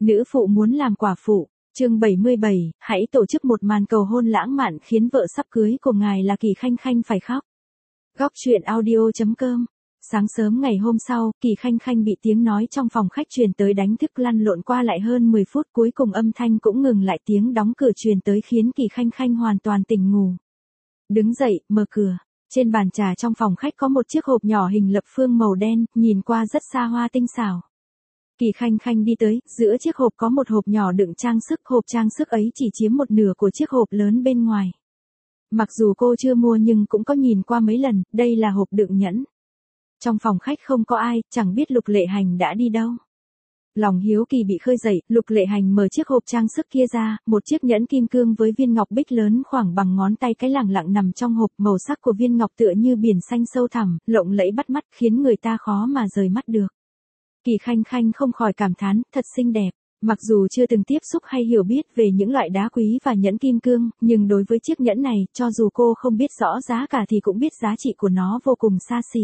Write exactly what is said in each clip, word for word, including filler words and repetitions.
Nữ phụ muốn làm quả phụ. Chương bảy mươi bảy, hãy tổ chức một màn cầu hôn lãng mạn khiến vợ sắp cưới của ngài là Kỳ Khanh Khanh phải khóc. Góc truyện audio chấm com. Sáng sớm ngày hôm sau, Kỳ Khanh Khanh bị tiếng nói trong phòng khách truyền tới đánh thức lăn lộn qua lại hơn mười phút, cuối cùng âm thanh cũng ngừng lại, tiếng đóng cửa truyền tới khiến Kỳ Khanh Khanh hoàn toàn tỉnh ngủ. Đứng dậy, mở cửa. Trên bàn trà trong phòng khách có một chiếc hộp nhỏ hình lập phương màu đen, nhìn qua rất xa hoa tinh xảo. Kỳ Khanh Khanh đi tới, giữa chiếc hộp có một hộp nhỏ đựng trang sức, hộp trang sức ấy chỉ chiếm một nửa của chiếc hộp lớn bên ngoài. Mặc dù cô chưa mua nhưng cũng có nhìn qua mấy lần, đây là hộp đựng nhẫn. Trong phòng khách không có ai, chẳng biết Lục Lệ Hành đã đi đâu. Lòng hiếu kỳ bị khơi dậy, Lục Lệ Hành mở chiếc hộp trang sức kia ra, một chiếc nhẫn kim cương với viên ngọc bích lớn khoảng bằng ngón tay cái lẳng lặng nằm trong hộp, màu sắc của viên ngọc tựa như biển xanh sâu thẳm, lộng lẫy bắt mắt khiến người ta khó mà rời mắt được. Kỳ Khanh Khanh không khỏi cảm thán, thật xinh đẹp. Mặc dù chưa từng tiếp xúc hay hiểu biết về những loại đá quý và nhẫn kim cương, nhưng đối với chiếc nhẫn này, cho dù cô không biết rõ giá cả thì cũng biết giá trị của nó vô cùng xa xỉ.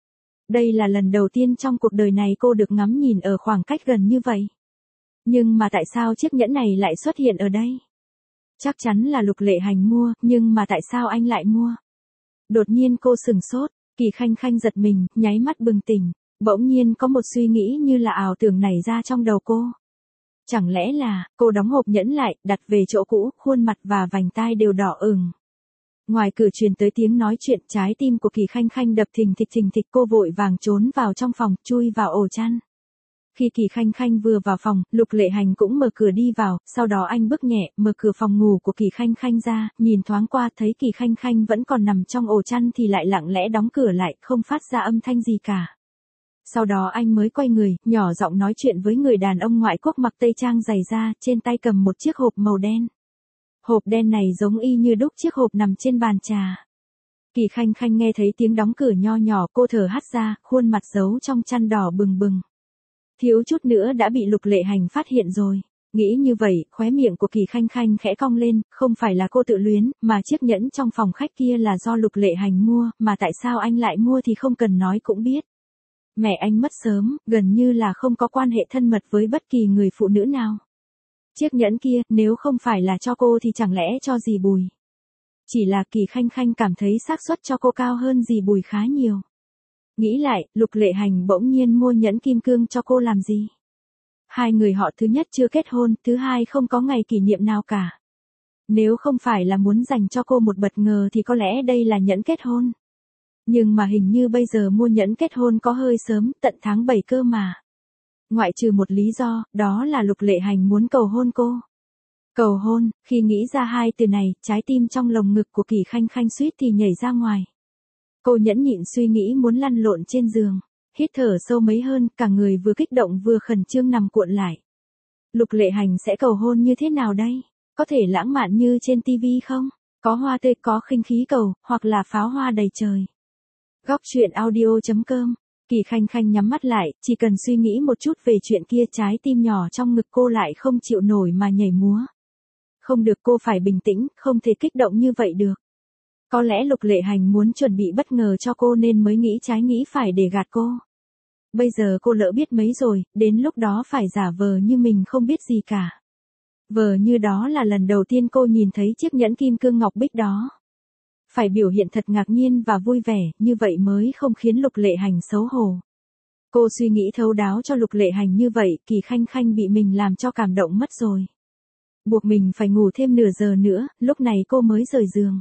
Đây là lần đầu tiên trong cuộc đời này cô được ngắm nhìn ở khoảng cách gần như vậy. Nhưng mà tại sao chiếc nhẫn này lại xuất hiện ở đây? Chắc chắn là Lục Lệ Hành mua, nhưng mà tại sao anh lại mua? Đột nhiên cô sừng sốt, Kỳ Khanh Khanh giật mình, nháy mắt bừng tỉnh. Bỗng nhiên có một suy nghĩ như là ảo tưởng nảy ra trong đầu cô. Chẳng lẽ là, cô đóng hộp nhẫn lại, đặt về chỗ cũ, khuôn mặt và vành tai đều đỏ ửng. Ngoài cửa truyền tới tiếng nói chuyện, trái tim của Kỳ Khanh Khanh đập thình thịch thình thịch, cô vội vàng trốn vào trong phòng, chui vào ổ chăn. Khi Kỳ Khanh Khanh vừa vào phòng, Lục Lệ Hành cũng mở cửa đi vào, sau đó anh bước nhẹ, mở cửa phòng ngủ của Kỳ Khanh Khanh ra, nhìn thoáng qua thấy Kỳ Khanh Khanh vẫn còn nằm trong ổ chăn thì lại lặng lẽ đóng cửa lại, không phát ra âm thanh gì cả. Sau đó anh mới quay người, nhỏ giọng nói chuyện với người đàn ông ngoại quốc mặc tây trang dày da, trên tay cầm một chiếc hộp màu đen. Hộp đen này giống y như đúc chiếc hộp nằm trên bàn trà. Kỳ Khanh Khanh nghe thấy tiếng đóng cửa nho nhỏ, cô thở hắt ra, khuôn mặt giấu trong chăn đỏ bừng bừng. Thiếu chút nữa đã bị Lục Lệ Hành phát hiện rồi. Nghĩ như vậy, khóe miệng của Kỳ Khanh Khanh khẽ cong lên, không phải là cô tự luyến, mà chiếc nhẫn trong phòng khách kia là do Lục Lệ Hành mua, mà tại sao anh lại mua thì không cần nói cũng biết. Mẹ anh mất sớm, gần như là không có quan hệ thân mật với bất kỳ người phụ nữ nào. Chiếc nhẫn kia, nếu không phải là cho cô thì chẳng lẽ cho dì Bùi. Chỉ là Kỳ Khanh Khanh cảm thấy xác suất cho cô cao hơn dì Bùi khá nhiều. Nghĩ lại, Lục Lệ Hành bỗng nhiên mua nhẫn kim cương cho cô làm gì? Hai người họ thứ nhất chưa kết hôn, thứ hai không có ngày kỷ niệm nào cả. Nếu không phải là muốn dành cho cô một bất ngờ thì có lẽ đây là nhẫn kết hôn. Nhưng mà hình như bây giờ mua nhẫn kết hôn có hơi sớm, tận tháng bảy cơ mà. Ngoại trừ một lý do, đó là Lục Lệ Hành muốn cầu hôn cô. Cầu hôn, khi nghĩ ra hai từ này, trái tim trong lồng ngực của Kỳ Khanh Khanh suýt thì nhảy ra ngoài. Cô nhẫn nhịn suy nghĩ muốn lăn lộn trên giường, hít thở sâu mấy hơn, cả người vừa kích động vừa khẩn trương nằm cuộn lại. Lục Lệ Hành sẽ cầu hôn như thế nào đây? Có thể lãng mạn như trên tivi không? Có hoa tươi, có khinh khí cầu, hoặc là pháo hoa đầy trời. Góc truyện audio chấm com. Kỳ Khanh Khanh nhắm mắt lại, chỉ cần suy nghĩ một chút về chuyện kia, trái tim nhỏ trong ngực cô lại không chịu nổi mà nhảy múa. Không được, cô phải bình tĩnh, không thể kích động như vậy được. Có lẽ Lục Lệ Hành muốn chuẩn bị bất ngờ cho cô nên mới nghĩ trái nghĩ phải để gạt cô. Bây giờ cô lỡ biết mấy rồi, đến lúc đó phải giả vờ như mình không biết gì cả. Vờ như đó là lần đầu tiên cô nhìn thấy chiếc nhẫn kim cương ngọc bích đó. Phải biểu hiện thật ngạc nhiên và vui vẻ, như vậy mới không khiến Lục Lệ Hành xấu hổ. Cô suy nghĩ thấu đáo cho Lục Lệ Hành như vậy, Kỳ Khanh Khanh bị mình làm cho cảm động mất rồi. Buộc mình phải ngủ thêm nửa giờ nữa, lúc này cô mới rời giường.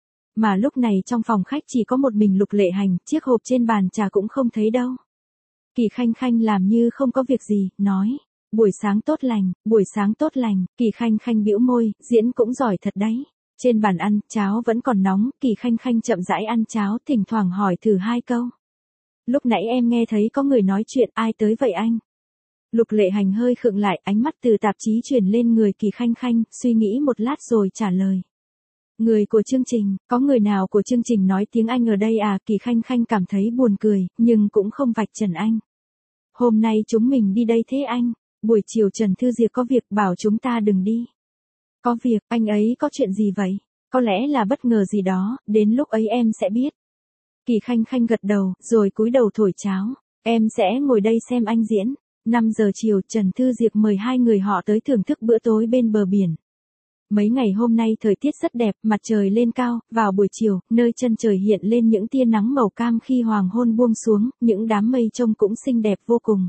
Mà lúc này trong phòng khách chỉ có một mình Lục Lệ Hành, chiếc hộp trên bàn trà cũng không thấy đâu. Kỳ Khanh Khanh làm như không có việc gì, nói, buổi sáng tốt lành, buổi sáng tốt lành, Kỳ Khanh Khanh bĩu môi, diễn cũng giỏi thật đấy. Trên bàn ăn, cháo vẫn còn nóng, Kỳ Khanh Khanh chậm rãi ăn cháo, thỉnh thoảng hỏi thử hai câu. Lúc nãy em nghe thấy có người nói chuyện, ai tới vậy anh? Lục Lệ Hành hơi khựng lại, ánh mắt từ tạp chí chuyển lên người Kỳ Khanh Khanh, suy nghĩ một lát rồi trả lời. Người của chương trình, có người nào của chương trình nói tiếng Anh ở đây à? Kỳ Khanh Khanh cảm thấy buồn cười, nhưng cũng không vạch trần anh. Hôm nay chúng mình đi đây thế anh, buổi chiều Trần Thư Diệp có việc bảo chúng ta đừng đi. Có việc, anh ấy có chuyện gì vậy? Có lẽ là bất ngờ gì đó, đến lúc ấy em sẽ biết. Kỳ Khanh Khanh gật đầu, rồi cúi đầu thổi cháo. Em sẽ ngồi đây xem anh diễn. năm giờ chiều, Trần Thư Diệp mời hai người họ tới thưởng thức bữa tối bên bờ biển. Mấy ngày hôm nay thời tiết rất đẹp, mặt trời lên cao, vào buổi chiều, nơi chân trời hiện lên những tia nắng màu cam khi hoàng hôn buông xuống, những đám mây trông cũng xinh đẹp vô cùng.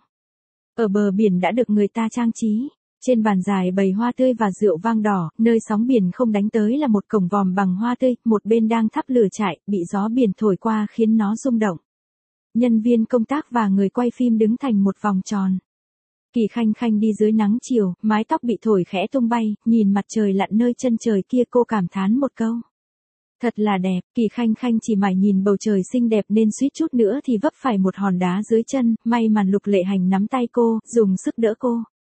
Ở bờ biển đã được người ta trang trí. Trên bàn dài bày hoa tươi và rượu vang đỏ, nơi sóng biển không đánh tới là một cổng vòm bằng hoa tươi, một bên đang thắp lửa trại, bị gió biển thổi qua khiến nó rung động. Nhân viên công tác và người quay phim đứng thành một vòng tròn. Kỳ Khanh Khanh đi dưới nắng chiều, mái tóc bị thổi khẽ tung bay, nhìn mặt trời lặn nơi chân trời kia cô cảm thán một câu. Thật là đẹp, Kỳ Khanh Khanh chỉ mải nhìn bầu trời xinh đẹp nên suýt chút nữa thì vấp phải một hòn đá dưới chân, may mà Lục Lệ Hành nắm tay cô, dùng sức đỡ cô.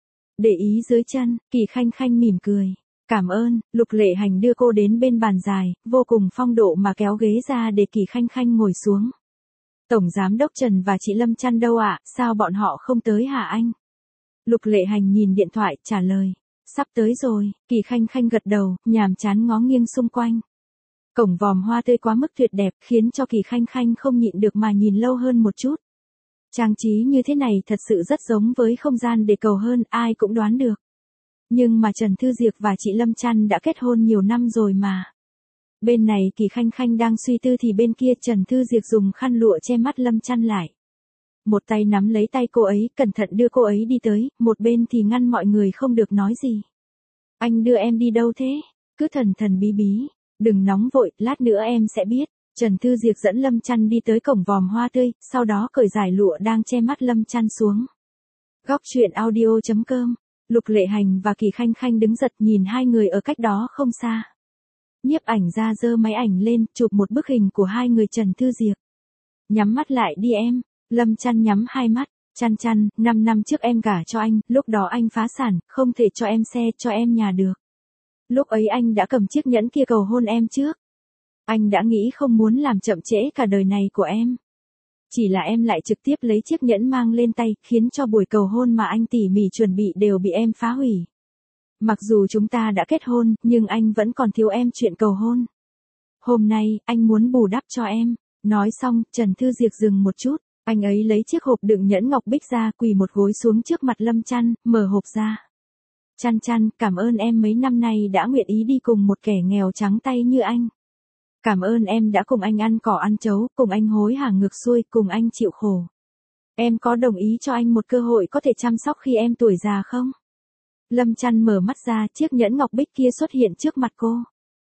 Để ý dưới chân, Kỳ Khanh Khanh mỉm cười. Cảm ơn, Lục Lệ Hành đưa cô đến bên bàn dài, vô cùng phong độ mà kéo ghế ra để Kỳ Khanh Khanh ngồi xuống. Tổng Giám đốc Trần và chị Lâm Chăn đâu ạ, sao bọn họ không tới hả anh? Lục Lệ Hành nhìn điện thoại, trả lời. Sắp tới rồi, Kỳ Khanh Khanh gật đầu, nhàm chán ngó nghiêng xung quanh. Cổng vòm hoa tươi quá mức tuyệt đẹp, khiến cho Kỳ Khanh Khanh không nhịn được mà nhìn lâu hơn một chút. Trang trí như thế này thật sự rất giống với không gian để cầu hơn, ai cũng đoán được. Nhưng mà Trần Thư Diệp và chị Lâm Chăn đã kết hôn nhiều năm rồi mà. Bên này Kỳ Khanh Khanh đang suy tư thì bên kia Trần Thư Diệp dùng khăn lụa che mắt Lâm Chăn lại. Một tay nắm lấy tay cô ấy, cẩn thận đưa cô ấy đi tới, một bên thì ngăn mọi người không được nói gì. Anh đưa em đi đâu thế? Cứ thần thần bí bí. Đừng nóng vội, lát nữa em sẽ biết. Trần Thư Diệp dẫn Lâm Chăn đi tới cổng vòm hoa tươi, sau đó cởi dải lụa đang che mắt Lâm Chăn xuống. Góc truyện audio chấm com. Lục Lệ Hành và Kỳ Khanh Khanh đứng giật nhìn hai người ở cách đó không xa. Nhiếp ảnh ra giơ máy ảnh lên, chụp một bức hình của hai người Trần Thư Diệp. Nhắm mắt lại đi em. Lâm Chăn nhắm hai mắt. Chăn Chăn, năm năm trước em gả cho anh, lúc đó anh phá sản, không thể cho em xe, cho em nhà được. Lúc ấy anh đã cầm chiếc nhẫn kia cầu hôn em trước. Anh đã nghĩ không muốn làm chậm trễ cả đời này của em. Chỉ là em lại trực tiếp lấy chiếc nhẫn mang lên tay, khiến cho buổi cầu hôn mà anh tỉ mỉ chuẩn bị đều bị em phá hủy. Mặc dù chúng ta đã kết hôn, nhưng anh vẫn còn thiếu em chuyện cầu hôn. Hôm nay, anh muốn bù đắp cho em. Nói xong, Trần Thư Diệp dừng một chút, anh ấy lấy chiếc hộp đựng nhẫn ngọc bích ra, quỳ một gối xuống trước mặt Lâm Chăn, mở hộp ra. Chăn Chăn, cảm ơn em mấy năm nay đã nguyện ý đi cùng một kẻ nghèo trắng tay như anh. Cảm ơn em đã cùng anh ăn cỏ ăn chấu, cùng anh hối hả ngược xuôi, cùng anh chịu khổ. Em có đồng ý cho anh một cơ hội có thể chăm sóc khi em tuổi già không? Lâm Chăn mở mắt ra, chiếc nhẫn ngọc bích kia xuất hiện trước mặt cô.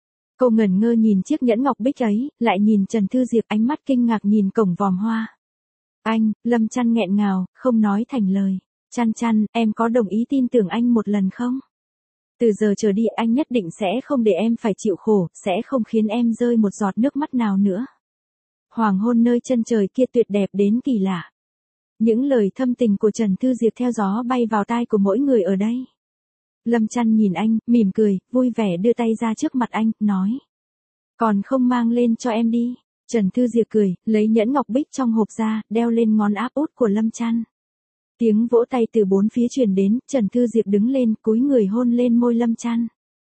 Cô ngẩn ngơ nhìn chiếc nhẫn ngọc bích ấy, lại nhìn Trần Thư Diệp, ánh mắt kinh ngạc nhìn cổng vòm hoa. Anh, Lâm Chăn nghẹn ngào, không nói thành lời. Chăn Chăn, em có đồng ý tin tưởng anh một lần không? Từ giờ trở đi anh nhất định sẽ không để em phải chịu khổ, sẽ không khiến em rơi một giọt nước mắt nào nữa. Hoàng hôn nơi chân trời kia tuyệt đẹp đến kỳ lạ. Những lời thâm tình của Trần Thư Diệp theo gió bay vào tai của mỗi người ở đây. Lâm Chăn nhìn anh, mỉm cười, vui vẻ đưa tay ra trước mặt anh, nói. Còn không mang lên cho em đi. Trần Thư Diệp cười, lấy nhẫn ngọc bích trong hộp ra, đeo lên ngón áp út của Lâm Chăn. Tiếng vỗ tay từ bốn phía truyền đến, Trần Thư Diệp đứng lên, cúi người hôn lên môi Lâm Chăn.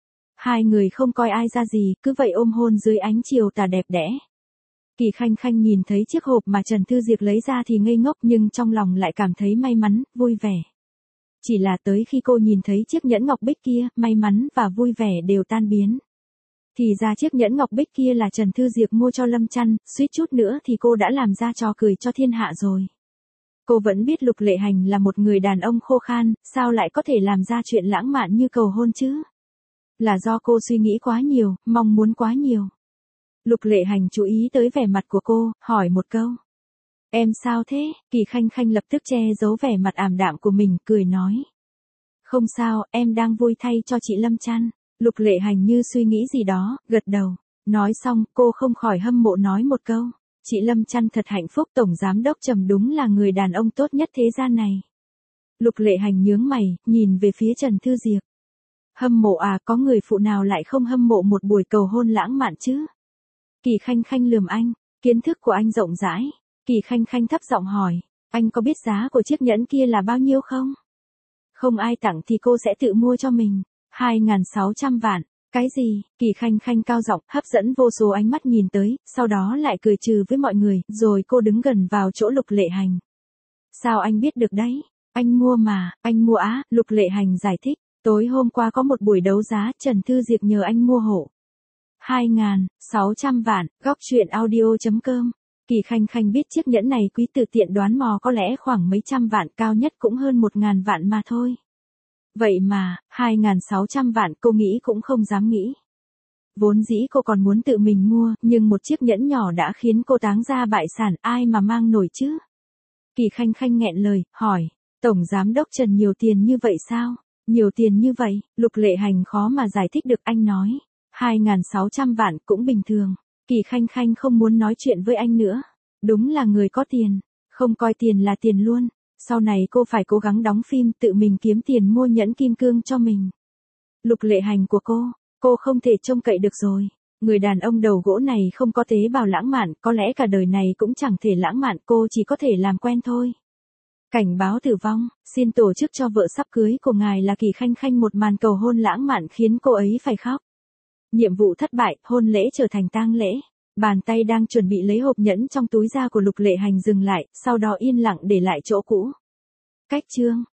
Hai người không coi ai ra gì, cứ vậy ôm hôn dưới ánh chiều tà đẹp đẽ. Kỳ Khanh Khanh nhìn thấy chiếc hộp mà Trần Thư Diệp lấy ra thì ngây ngốc, nhưng trong lòng lại cảm thấy may mắn, vui vẻ. Chỉ là tới khi cô nhìn thấy chiếc nhẫn ngọc bích kia, may mắn và vui vẻ đều tan biến. Thì ra chiếc nhẫn ngọc bích kia là Trần Thư Diệp mua cho Lâm Chăn, suýt chút nữa thì cô đã làm ra trò cười cho thiên hạ rồi. Cô vẫn biết Lục Lệ Hành là một người đàn ông khô khan, sao lại có thể làm ra chuyện lãng mạn như cầu hôn chứ? Là do cô suy nghĩ quá nhiều, mong muốn quá nhiều. Lục Lệ Hành chú ý tới vẻ mặt của cô, hỏi một câu. Em sao thế? Kỳ Khanh Khanh lập tức che giấu vẻ mặt ảm đạm của mình, cười nói. Không sao, em đang vui thay cho chị Lâm Chăn. Lục Lệ Hành như suy nghĩ gì đó, gật đầu. Nói xong, cô không khỏi hâm mộ nói một câu. Chị Lâm Chăn thật hạnh phúc, Tổng Giám đốc Trầm đúng là người đàn ông tốt nhất thế gian này. Lục Lệ Hành nhướng mày, nhìn về phía Trần Thư Diệp. Hâm mộ à, có người phụ nào lại không hâm mộ một buổi cầu hôn lãng mạn chứ? Kỳ Khanh Khanh lườm anh, kiến thức của anh rộng rãi. Kỳ Khanh Khanh thấp giọng hỏi, anh có biết giá của chiếc nhẫn kia là bao nhiêu không? Không ai tặng thì cô sẽ tự mua cho mình. hai nghìn sáu trăm vạn. Cái gì? Kỳ Khanh Khanh cao giọng, hấp dẫn vô số ánh mắt nhìn tới, sau đó lại cười trừ với mọi người, rồi cô đứng gần vào chỗ Lục Lệ Hành. Sao anh biết được đấy? Anh mua mà, anh mua á, Lục Lệ Hành giải thích. Tối hôm qua có một buổi đấu giá, Trần Thư Diệp nhờ anh mua hộ. hai nghìn sáu trăm vạn, góc truyện audio.com. Kỳ Khanh Khanh biết chiếc nhẫn này quý, tự tiện đoán mò có lẽ khoảng mấy trăm vạn, cao nhất cũng hơn một ngàn vạn mà thôi. Vậy mà, hai nghìn sáu trăm vạn cô nghĩ cũng không dám nghĩ. Vốn dĩ cô còn muốn tự mình mua, nhưng một chiếc nhẫn nhỏ đã khiến cô táng ra bại sản, ai mà mang nổi chứ? Kỳ Khanh Khanh nghẹn lời, hỏi, Tổng Giám đốc Trần nhiều tiền như vậy sao? Nhiều tiền như vậy, Lục Lệ Hành khó mà giải thích được, anh nói. hai nghìn sáu trăm vạn cũng bình thường. Kỳ Khanh Khanh không muốn nói chuyện với anh nữa. Đúng là người có tiền, không coi tiền là tiền luôn. Sau này cô phải cố gắng đóng phim, tự mình kiếm tiền mua nhẫn kim cương cho mình. Lục Lệ Hành của cô, cô không thể trông cậy được rồi. Người đàn ông đầu gỗ này không có tế bào lãng mạn, có lẽ cả đời này cũng chẳng thể lãng mạn, cô chỉ có thể làm quen thôi. Cảnh báo tử vong, xin tổ chức cho vợ sắp cưới của ngài là Kỳ Khanh Khanh một màn cầu hôn lãng mạn khiến cô ấy phải khóc. Nhiệm vụ thất bại, hôn lễ trở thành tang lễ. Bàn tay đang chuẩn bị lấy hộp nhẫn trong túi da của Lục Lệ Hành dừng lại, sau đó yên lặng để lại chỗ cũ. Cách chương